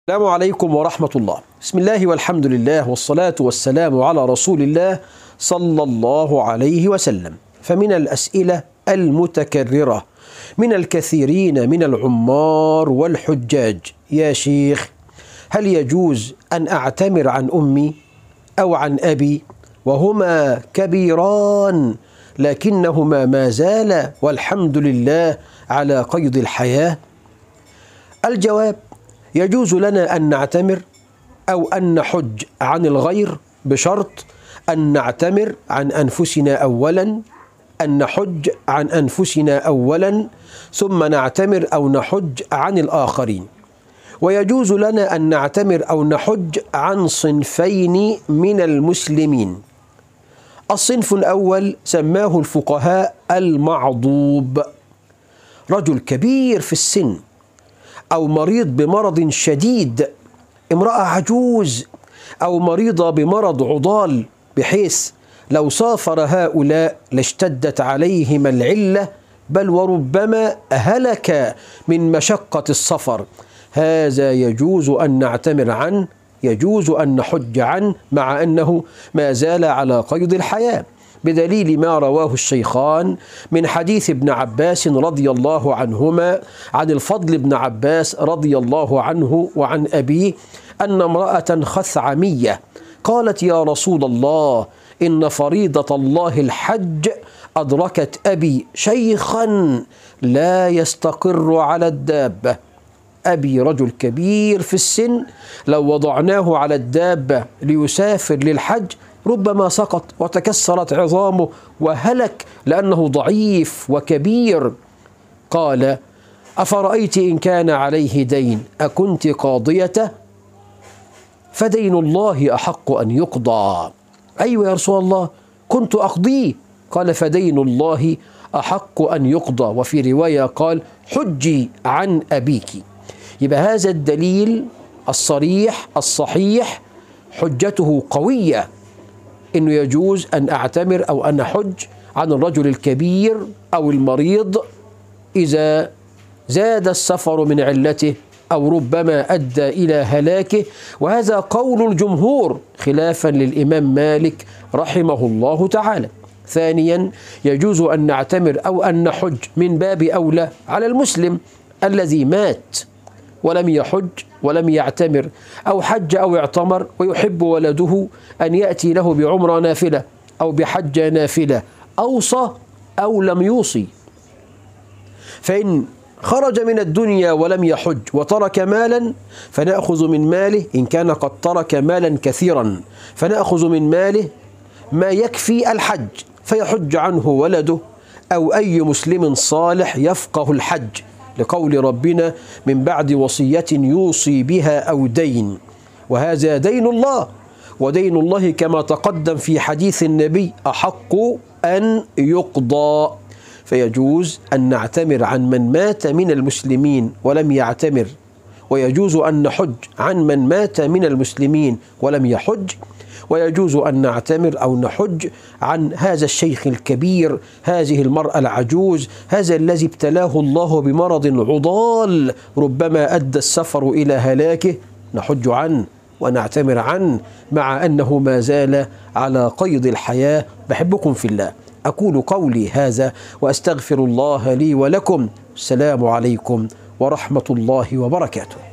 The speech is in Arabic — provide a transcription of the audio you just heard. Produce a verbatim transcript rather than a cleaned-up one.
السلام عليكم ورحمة الله. بسم الله والحمد لله والصلاة والسلام على رسول الله صلى الله عليه وسلم. فمن الأسئلة المتكررة من الكثيرين من العمار والحجاج: يا شيخ، هل يجوز أن أعتمر عن أمي أو عن أبي وهما كبيران لكنهما ما زالا والحمد لله على قيد الحياة؟ الجواب: يجوز لنا أن نعتمر أو أن نحج عن الغير بشرط أن نعتمر عن أنفسنا أولا، أن نحج عن أنفسنا أولا ثم نعتمر أو نحج عن الآخرين. ويجوز لنا أن نعتمر أو نحج عن صنفين من المسلمين. الصنف الأول سماه الفقهاء المعضوب، رجل كبير في السن أو مريض بمرض شديد، امرأة عجوز أو مريضة بمرض عضال، بحيث لو سافر هؤلاء لاشتدت عليهم العلة بل وربما هلك من مشقة السفر. هذا يجوز أن نعتمر عنه، يجوز أن نحج عنه مع أنه ما زال على قيد الحياة، بدليل ما رواه الشيخان من حديث ابن عباس رضي الله عنهما عن الفضل بن عباس رضي الله عنه وعن أبيه أن امرأة خثعمية قالت: يا رسول الله، إن فريضة الله الحج أدركت أبي شيخا لا يستقر على الدابة. أبي رجل كبير في السن، لو وضعناه على الدابة ليسافر للحج ربما سقط وتكسرت عظامه وهلك لأنه ضعيف وكبير. قال: أفرأيت إن كان عليه دين أكنت قاضيته؟ فدين الله أحق أن يقضى. أيوة يا رسول الله، كنت أقضيه. قال: فدين الله أحق أن يقضى. وفي رواية قال: حجي عن أبيك. يبقى هذا الدليل الصريح الصحيح حجته قوية، إنه يجوز أن أعتمر أو أن أحج عن الرجل الكبير أو المريض إذا زاد السفر من علته أو ربما أدى إلى هلاكه. وهذا قول الجمهور خلافا للإمام مالك رحمه الله تعالى. ثانيا، يجوز أن نعتمر أو أن نحج من باب أولى على المسلم الذي مات ولم يحج ولم يعتمر، أو حج أو اعتمر ويحب ولده أن يأتي له بعمرة نافلة أو بحجة نافلة، أوصى أو لم يوصي. فإن خرج من الدنيا ولم يحج وترك مالا فنأخذ من ماله، إن كان قد ترك مالا كثيرا فنأخذ من ماله ما يكفي الحج فيحج عنه ولده أو أي مسلم صالح يفقه الحج، لقول ربنا: من بعد وصية يوصي بها أو دين. وهذا دين الله، ودين الله كما تقدم في حديث النبي أحق أن يقضى. فيجوز أن نعتمر عن من مات من المسلمين ولم يعتمر، ويجوز أن نحج عن من مات من المسلمين ولم يحج، ويجوز أن نعتمر أو نحج عن هذا الشيخ الكبير، هذه المرأة العجوز، هذا الذي ابتلاه الله بمرض عضال ربما أدى السفر إلى هلاكه، نحج عنه ونعتمر عنه مع أنه ما زال على قيد الحياة. بحبكم في الله، أقول قولي هذا وأستغفر الله لي ولكم. السلام عليكم ورحمة الله وبركاته.